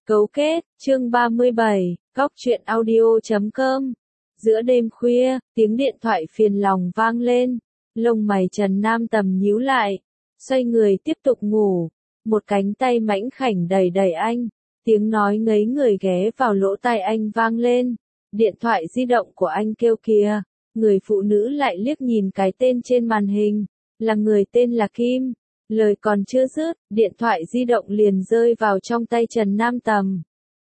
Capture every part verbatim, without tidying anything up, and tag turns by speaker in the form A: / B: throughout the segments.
A: Cấu kết, chương ba mươi bảy, góc truyện audio chấm com. Giữa đêm khuya, tiếng điện thoại phiền lòng vang lên, lông mày Trần Nam Tầm nhíu lại, xoay người tiếp tục ngủ, một cánh tay mảnh khảnh đẩy đẩy anh, tiếng nói ngấy người ghé vào lỗ tai anh vang lên, điện thoại di động của anh kêu kìa, người phụ nữ lại liếc nhìn cái tên trên màn hình, là người tên là Kim. Lời còn chưa dứt, điện thoại di động liền rơi vào trong tay Trần Nam Tầm.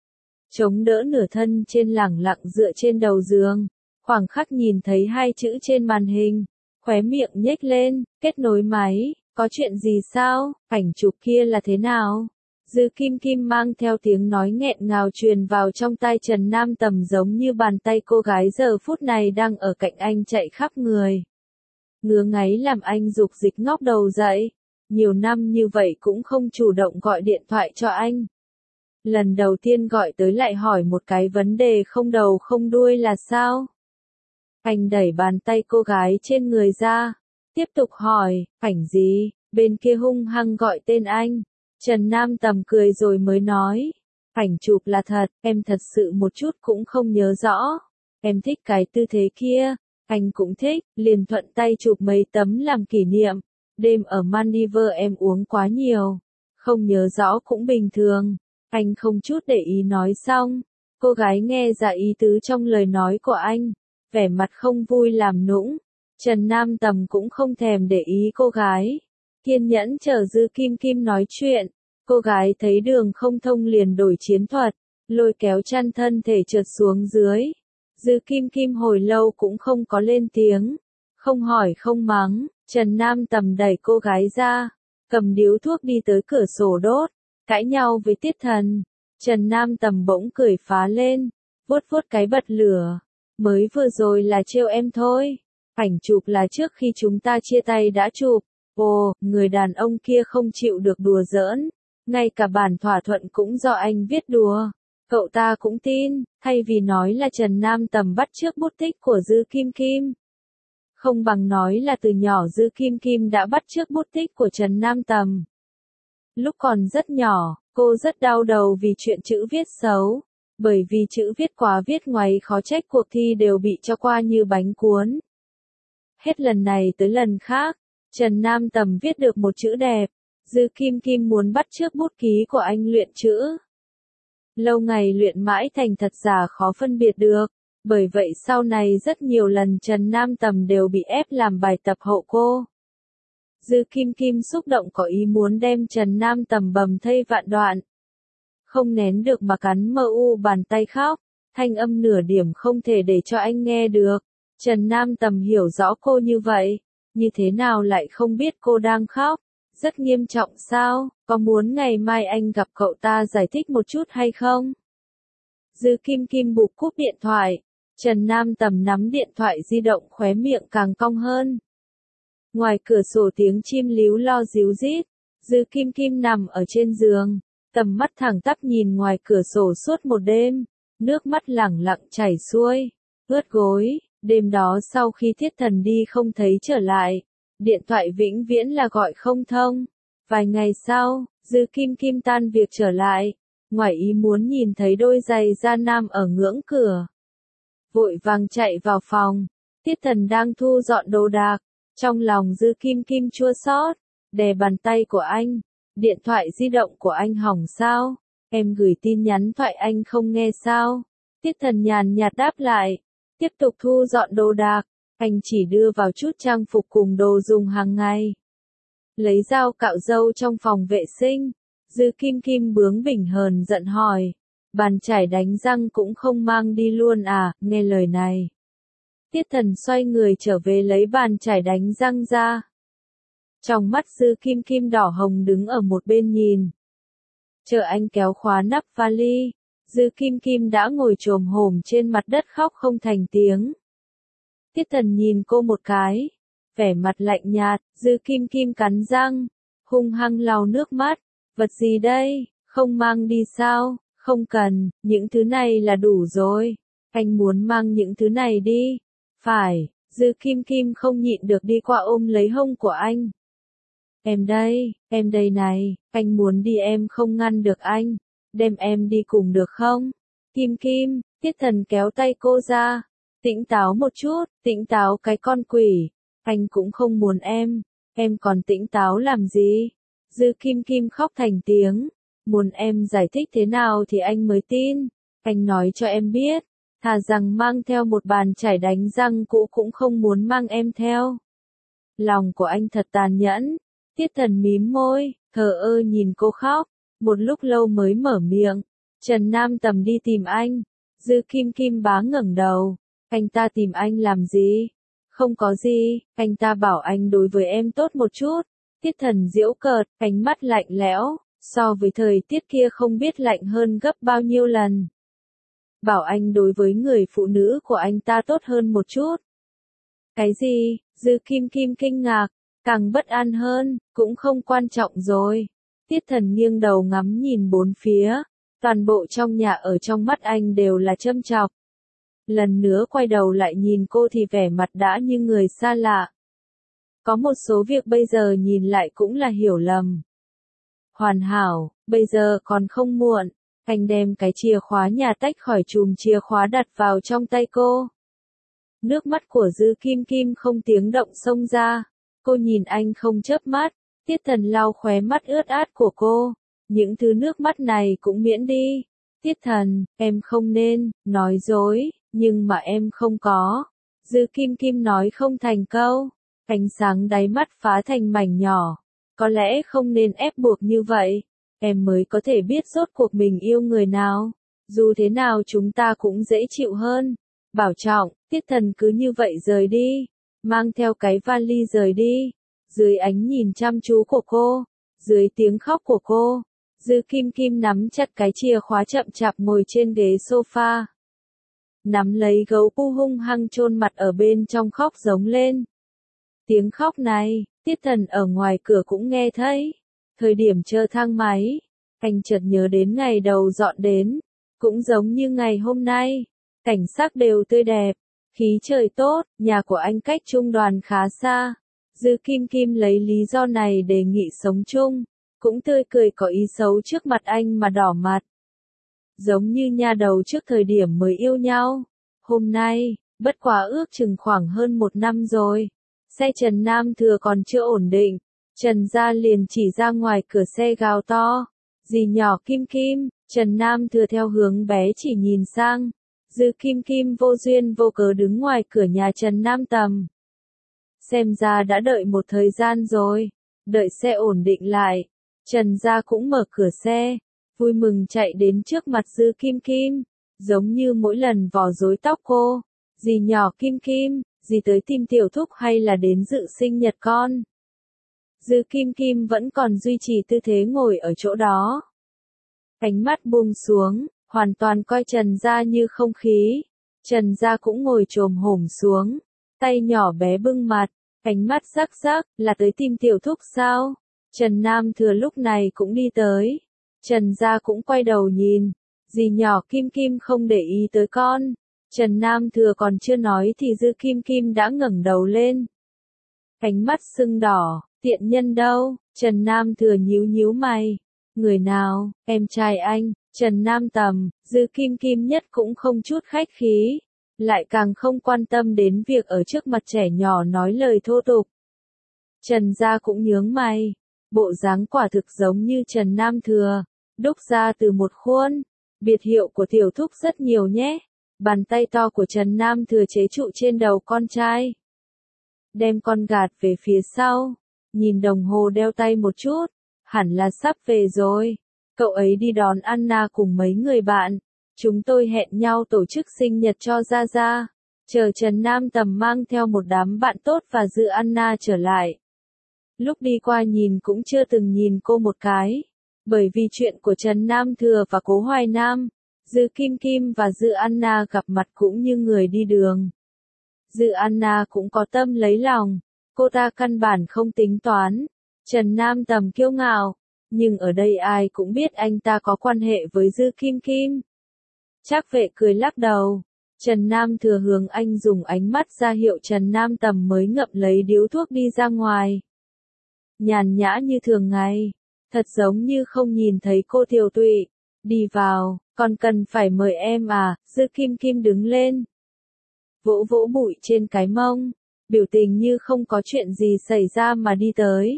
A: Chống đỡ nửa thân trên lẳng lặng dựa trên đầu giường, khoảng khắc nhìn thấy hai chữ trên màn hình, khóe miệng nhếch lên, kết nối máy, có chuyện gì sao, ảnh chụp kia là thế nào? Dư Kim Kim mang theo tiếng nói nghẹn ngào truyền vào trong tai Trần Nam Tầm giống như bàn tay cô gái giờ phút này đang ở cạnh anh chạy khắp người. Ngứa ngáy làm anh dục dịch ngóc đầu dậy. Nhiều năm như vậy cũng không chủ động gọi điện thoại cho anh. Lần đầu tiên gọi tới lại hỏi một cái vấn đề không đầu không đuôi là sao? Anh đẩy bàn tay cô gái trên người ra, tiếp tục hỏi, ảnh gì? Bên kia hung hăng gọi tên anh. Trần Nam Tầm cười rồi mới nói, ảnh chụp là thật, em thật sự một chút cũng không nhớ rõ. Em thích cái tư thế kia, anh cũng thích, liền thuận tay chụp mấy tấm làm kỷ niệm. Đêm ở Maldives em uống quá nhiều, không nhớ rõ cũng bình thường. Anh không chút để ý nói xong, cô gái nghe ra ý tứ trong lời nói của anh, vẻ mặt không vui làm nũng. Trần Nam Tầm cũng không thèm để ý cô gái, kiên nhẫn chờ Dư Kim Kim nói chuyện. Cô gái thấy đường không thông liền đổi chiến thuật, lôi kéo chăn thân thể trượt xuống dưới. Dư Kim Kim hồi lâu cũng không có lên tiếng, không hỏi không mắng. Trần Nam Tầm đẩy cô gái ra, cầm điếu thuốc đi tới cửa sổ đốt, cãi nhau với Tiết Thần. Trần Nam Tầm bỗng cười phá lên, vuốt vuốt cái bật lửa. Mới vừa rồi là trêu em thôi, ảnh chụp là trước khi chúng ta chia tay đã chụp. Ồ, người đàn ông kia không chịu được đùa giỡn, ngay cả bản thỏa thuận cũng do anh viết đùa. Cậu ta cũng tin, thay vì nói là Trần Nam Tầm bắt chước bút tích của Dư Kim Kim. Không bằng nói là từ nhỏ Dư Kim Kim đã bắt chước bút tích của Trần Nam Tầm. Lúc còn rất nhỏ, cô rất đau đầu vì chuyện chữ viết xấu, bởi vì chữ viết quá viết ngoáy khó trách cuộc thi đều bị cho qua như bánh cuốn. Hết lần này tới lần khác, Trần Nam Tầm viết được một chữ đẹp, Dư Kim Kim muốn bắt chước bút ký của anh luyện chữ. Lâu ngày luyện mãi thành thật giả khó phân biệt được. Bởi vậy sau này rất nhiều lần Trần Nam Tầm đều bị ép làm bài tập hộ cô. Dư Kim Kim xúc động có ý muốn đem Trần Nam Tầm bầm thây vạn đoạn. Không nén được mà cắn mờ u bàn tay khóc, thanh âm nửa điểm không thể để cho anh nghe được. Trần Nam Tầm hiểu rõ cô như vậy, như thế nào lại không biết cô đang khóc, rất nghiêm trọng sao, có muốn ngày mai anh gặp cậu ta giải thích một chút hay không? Dư Kim Kim bụp cúp điện thoại. Trần Nam Tầm nắm điện thoại di động khóe miệng càng cong hơn. Ngoài cửa sổ tiếng chim líu lo ríu rít, Dư Kim Kim nằm ở trên giường, tầm mắt thẳng tắp nhìn ngoài cửa sổ suốt một đêm, nước mắt lẳng lặng chảy xuôi, ướt gối. Đêm đó sau khi Thiết Thần đi không thấy trở lại, điện thoại vĩnh viễn là gọi không thông. Vài ngày sau, Dư Kim Kim tan việc trở lại, ngoài ý muốn nhìn thấy đôi giày da nam ở ngưỡng cửa. Vội vàng chạy vào phòng, Tiết Thần đang thu dọn đồ đạc, trong lòng Dư Kim Kim chua xót, đè bàn tay của anh, điện thoại di động của anh hỏng sao, em gửi tin nhắn thoại anh không nghe sao, Tiết Thần nhàn nhạt đáp lại, tiếp tục thu dọn đồ đạc, anh chỉ đưa vào chút trang phục cùng đồ dùng hàng ngày. Lấy dao cạo râu trong phòng vệ sinh, Dư Kim Kim bướng bỉnh hờn giận hỏi. Bàn chải đánh răng cũng không mang đi luôn à, nghe lời này. Tiết Thần xoay người trở về lấy bàn chải đánh răng ra. Trong mắt Dư Kim Kim đỏ hồng đứng ở một bên nhìn. Chờ anh kéo khóa nắp vali, Dư Kim Kim đã ngồi chồm hổm trên mặt đất khóc không thành tiếng. Tiết Thần nhìn cô một cái, vẻ mặt lạnh nhạt, Dư Kim Kim cắn răng, hung hăng lau nước mắt, vật gì đây, không mang đi sao? Không cần, những thứ này là đủ rồi. Anh muốn mang những thứ này đi. Phải, Dư Kim Kim không nhịn được đi qua ôm lấy hông của anh. Em đây, em đây này, anh muốn đi em không ngăn được anh. đem em đi cùng được không? Kim Kim, Tiết Thần kéo tay cô ra. Tỉnh táo một chút, tỉnh táo cái con quỷ. Anh cũng không muốn em, em còn tỉnh táo làm gì? Dư Kim Kim khóc thành tiếng. Muốn em giải thích thế nào thì anh mới tin. Anh nói cho em biết, thà rằng mang theo một bàn chải đánh răng cũ cũng không muốn mang em theo. Lòng của anh thật tàn nhẫn. Tiết Thần mím môi, thờ ơ nhìn cô khóc. Một lúc lâu mới mở miệng. Trần Nam Tầm đi tìm anh. Dư Kim Kim bá ngẩng đầu. Anh ta tìm anh làm gì? Không có gì, anh ta bảo anh đối với em tốt một chút. Tiết Thần giễu cợt, ánh mắt lạnh lẽo, so với thời tiết kia không biết lạnh hơn gấp bao nhiêu lần. Bảo anh đối với người phụ nữ của anh ta tốt hơn một chút. Cái gì? Dư Kim Kim kinh ngạc, càng bất an hơn, cũng không quan trọng rồi. Tiết Thần nghiêng đầu ngắm nhìn bốn phía, toàn bộ trong nhà ở trong mắt anh đều là châm chọc. Lần nữa quay đầu lại nhìn cô thì vẻ mặt đã như người xa lạ. Có một số việc bây giờ nhìn lại cũng là hiểu lầm. Hoàn hảo, bây giờ còn không muộn. Anh đem cái chìa khóa nhà tách khỏi chùm chìa khóa đặt vào trong tay cô. Nước mắt của Dư Kim Kim không tiếng động xông ra. Cô nhìn anh không chớp mắt. Tiết Thần lau khóe mắt ướt át của cô. Những thứ nước mắt này cũng miễn đi. Tiết Thần, em không nên nói dối, nhưng mà em không có. Dư Kim Kim nói không thành câu. Ánh sáng đáy mắt phá thành mảnh nhỏ. Có lẽ không nên ép buộc như vậy. Em mới có thể biết rốt cuộc mình yêu người nào. Dù thế nào chúng ta cũng dễ chịu hơn. Bảo trọng, Tiết Thần cứ như vậy rời đi. Mang theo cái vali rời đi. Dưới ánh nhìn chăm chú của cô. Dưới tiếng khóc của cô. Dư Kim Kim nắm chặt cái chìa khóa chậm chạp ngồi trên ghế sofa. Nắm lấy gấu pu hung hăng chôn mặt ở bên trong khóc giống lên. Tiếng khóc này, Tiết Thần ở ngoài cửa cũng nghe thấy. Thời điểm chờ thang máy, anh chợt nhớ đến ngày đầu dọn đến. Cũng giống như ngày hôm nay, cảnh sắc đều tươi đẹp, khí trời tốt, nhà của anh cách trung đoàn khá xa. Dư Kim Kim lấy lý do này đề nghị sống chung, cũng tươi cười có ý xấu trước mặt anh mà đỏ mặt. Giống như nha đầu trước thời điểm mới yêu nhau. Hôm nay, bất quá ước chừng khoảng hơn một năm rồi. Xe Trần Nam Thừa còn chưa ổn định. Trần gia liền chỉ ra ngoài cửa xe gào to. Dì nhỏ Kim Kim, Trần Nam Thừa theo hướng bé chỉ nhìn sang. Dư Kim Kim vô duyên vô cớ đứng ngoài cửa nhà Trần Nam Tầm. Xem ra đã đợi một thời gian rồi. Đợi xe ổn định lại. Trần gia cũng mở cửa xe. Vui mừng chạy đến trước mặt Dư Kim Kim. Giống như mỗi lần vò rối tóc cô. Dì nhỏ Kim Kim, dì tới tìm tiểu thúc hay là đến dự sinh nhật con? Dư Kim Kim vẫn còn duy trì tư thế ngồi ở chỗ đó. Ánh mắt buông xuống, hoàn toàn coi Trần gia như không khí. Trần gia cũng ngồi chồm hổm xuống, tay nhỏ bé bưng mặt, ánh mắt sắc sắc, là tới tìm tiểu thúc sao? Trần Nam Thừa lúc này cũng đi tới. Trần gia cũng quay đầu nhìn. Dì nhỏ Kim Kim không để ý tới con. Trần Nam Thừa còn chưa nói thì Dư Kim Kim đã ngẩng đầu lên. Ánh mắt sưng đỏ, tiện nhân đâu? Trần Nam Thừa nhíu nhíu mày. Người nào? Em trai anh, Trần Nam Tầm. Dư Kim Kim nhất cũng không chút khách khí. Lại càng không quan tâm đến việc ở trước mặt trẻ nhỏ nói lời thô tục. Trần gia cũng nhướng mày. Bộ dáng quả thực giống như Trần Nam Thừa. Đúc ra từ một khuôn. Biệt hiệu của tiểu thúc rất nhiều nhé. Bàn tay to của Trần Nam Thừa chế trụ trên đầu con trai. Đem con gạt về phía sau. Nhìn đồng hồ đeo tay một chút. Hẳn là sắp về rồi. Cậu ấy đi đón Anna cùng mấy người bạn. Chúng tôi hẹn nhau tổ chức sinh nhật cho Gia Gia. Chờ Trần Nam Tầm mang theo một đám bạn tốt và Dư Anna trở lại. Lúc đi qua nhìn cũng chưa từng nhìn cô một cái. Bởi vì chuyện của Trần Nam Thừa và Cố Hoài Nam, Dư Kim Kim và Dư Anna gặp mặt cũng như người đi đường. Dư Anna cũng có tâm lấy lòng, cô ta căn bản không tính toán. Trần Nam Tầm kiêu ngạo, nhưng ở đây ai cũng biết anh ta có quan hệ với Dư Kim Kim. Trác Vệ cười lắc đầu. Trần Nam Thừa hướng anh dùng ánh mắt ra hiệu Trần Nam Tầm mới ngậm lấy điếu thuốc đi ra ngoài. Nhàn nhã như thường ngày. Thật giống như không nhìn thấy cô Tiểu Tụy. Đi vào, còn cần phải mời em à, Dư Kim Kim đứng lên. Vỗ vỗ bụi trên cái mông, biểu tình như không có chuyện gì xảy ra mà đi tới.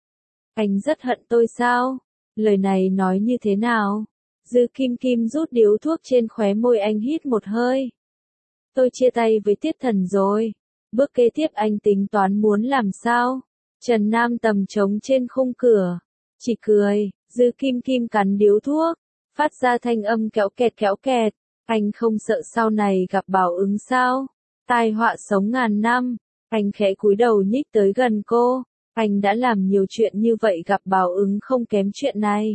A: Anh rất hận tôi sao? Lời này nói như thế nào? Dư Kim Kim rút điếu thuốc trên khóe môi, anh hít một hơi. Tôi chia tay với Tiết Thần rồi. Bước kế tiếp anh tính toán muốn làm sao? Trần Nam Tầm trống trên khung cửa. Chỉ cười, Dư Kim Kim cắn điếu thuốc, phát ra thanh âm kéo kẹt kéo kẹt. Anh không sợ sau này gặp báo ứng sao? Tai họa sống ngàn năm. Anh khẽ cúi đầu nhích tới gần cô. Anh đã làm nhiều chuyện như vậy, gặp báo ứng không kém chuyện này.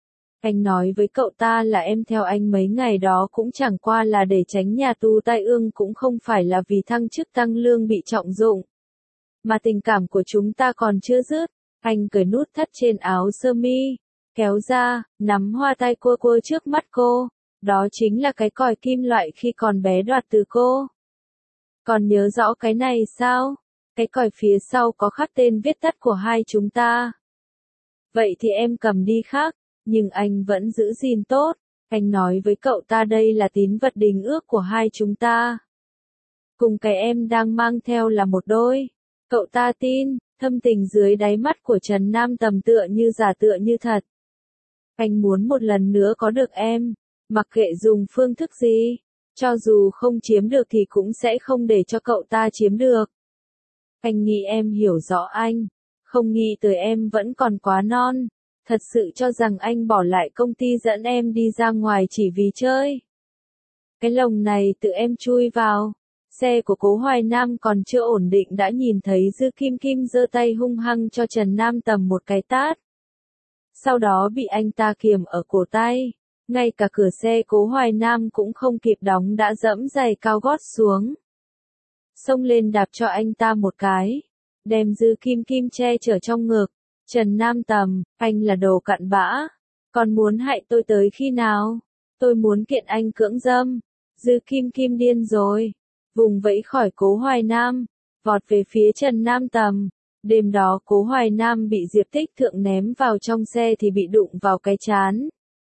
A: Anh nói với cậu ta là em theo anh mấy ngày đó cũng chẳng qua là để tránh nhà tù tai ương, cũng không phải là vì thăng chức tăng lương bị trọng dụng. Mà tình cảm của chúng ta còn chưa dứt. Anh cởi nút thắt trên áo sơ mi, kéo ra, nắm hoa tai cua cua trước mắt cô. Đó chính là cái còi kim loại khi còn bé đoạt từ cô. Còn nhớ rõ cái này sao? Cái còi phía sau có khắc tên viết tắt của hai chúng ta. Vậy thì em cầm đi khác, nhưng anh vẫn giữ gìn tốt. Anh nói với cậu ta đây là tín vật đính ước của hai chúng ta. Cùng cái em đang mang theo là một đôi. Cậu ta tin, thâm tình dưới đáy mắt của Trần Nam Tầm tựa như giả tựa như thật. Anh muốn một lần nữa có được em, mặc kệ dùng phương thức gì, cho dù không chiếm được thì cũng sẽ không để cho cậu ta chiếm được. Anh nghĩ em hiểu rõ anh, không nghĩ tới em vẫn còn quá non, thật sự cho rằng anh bỏ lại công ty dẫn em đi ra ngoài chỉ vì chơi. Cái lồng này tự em chui vào. Xe của Cố Hoài Nam còn chưa ổn định đã nhìn thấy Dư Kim Kim giơ tay hung hăng cho Trần Nam Tầm một cái tát. Sau đó bị anh ta kiềm ở cổ tay. Ngay cả cửa xe Cố Hoài Nam cũng không kịp đóng đã dẫm giày cao gót xuống. Xông lên đạp cho anh ta một cái. Đem Dư Kim Kim che chở trong ngực. Trần Nam Tầm, anh là đồ cặn bã. Còn muốn hại tôi tới khi nào? Tôi muốn kiện anh cưỡng dâm. Dư Kim Kim điên rồi. Vùng vẫy khỏi Cố Hoài Nam, vọt về phía Trần Nam Tầm. Đêm đó Cố Hoài Nam bị Diệp Tích Thượng ném vào trong xe thì bị đụng vào cái trán.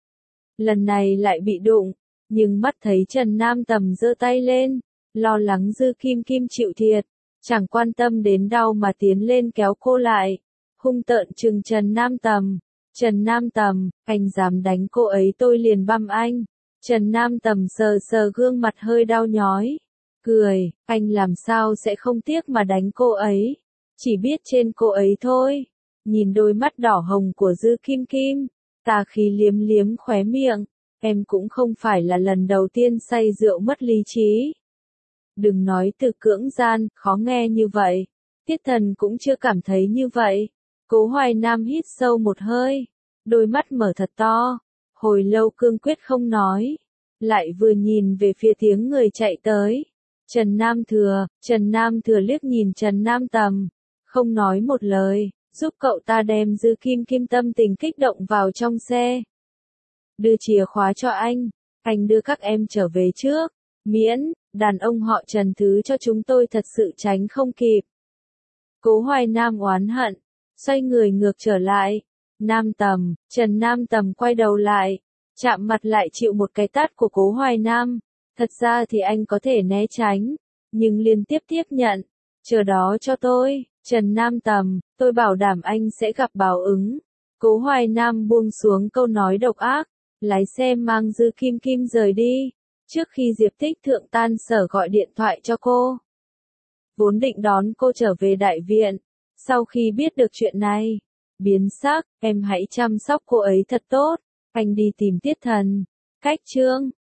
A: Lần này lại bị đụng, nhưng mắt thấy Trần Nam Tầm giơ tay lên, lo lắng Dư Kim Kim chịu thiệt, chẳng quan tâm đến đau mà tiến lên kéo cô lại, hung tợn trừng Trần Nam Tầm. Trần Nam Tầm, anh dám đánh cô ấy tôi liền băm anh. Trần Nam Tầm sờ sờ gương mặt hơi đau nhói. Cười, anh làm sao sẽ không tiếc mà đánh cô ấy. Chỉ biết trên cô ấy thôi. Nhìn đôi mắt đỏ hồng của Dư Kim Kim, tà khí liếm liếm khóe miệng. Em cũng không phải là lần đầu tiên say rượu mất lý trí. Đừng nói từ cưỡng gian, khó nghe như vậy. Tiết Thần cũng chưa cảm thấy như vậy. Cố Hoài Nam hít sâu một hơi. Đôi mắt mở thật to. Hồi lâu cương quyết không nói. Lại vừa nhìn về phía tiếng người chạy tới. Trần Nam Thừa, Trần Nam Thừa liếc nhìn Trần Nam Tầm, không nói một lời, giúp cậu ta đem Dư Kim Kim tâm tình kích động vào trong xe. Đưa chìa khóa cho anh, anh đưa các em trở về trước, miễn, đàn ông họ Trần thứ cho chúng tôi thật sự tránh không kịp. Cố Hoài Nam oán hận, xoay người ngược trở lại. Nam Tầm, Trần Nam Tầm quay đầu lại, chạm mặt lại chịu một cái tát của Cố Hoài Nam. Thật ra thì anh có thể né tránh, nhưng liên tiếp tiếp nhận. Chờ đó cho tôi, Trần Nam Tầm, tôi bảo đảm anh sẽ gặp báo ứng. Cố Hoài Nam buông xuống câu nói độc ác, lái xe mang Dư Kim Kim rời đi. Trước khi Diệp Tích Thượng tan sở gọi điện thoại cho cô. Vốn định đón cô trở về đại viện. Sau khi biết được chuyện này, biến sắc, em hãy chăm sóc cô ấy thật tốt. Anh đi tìm Tiết Thần. Cách chương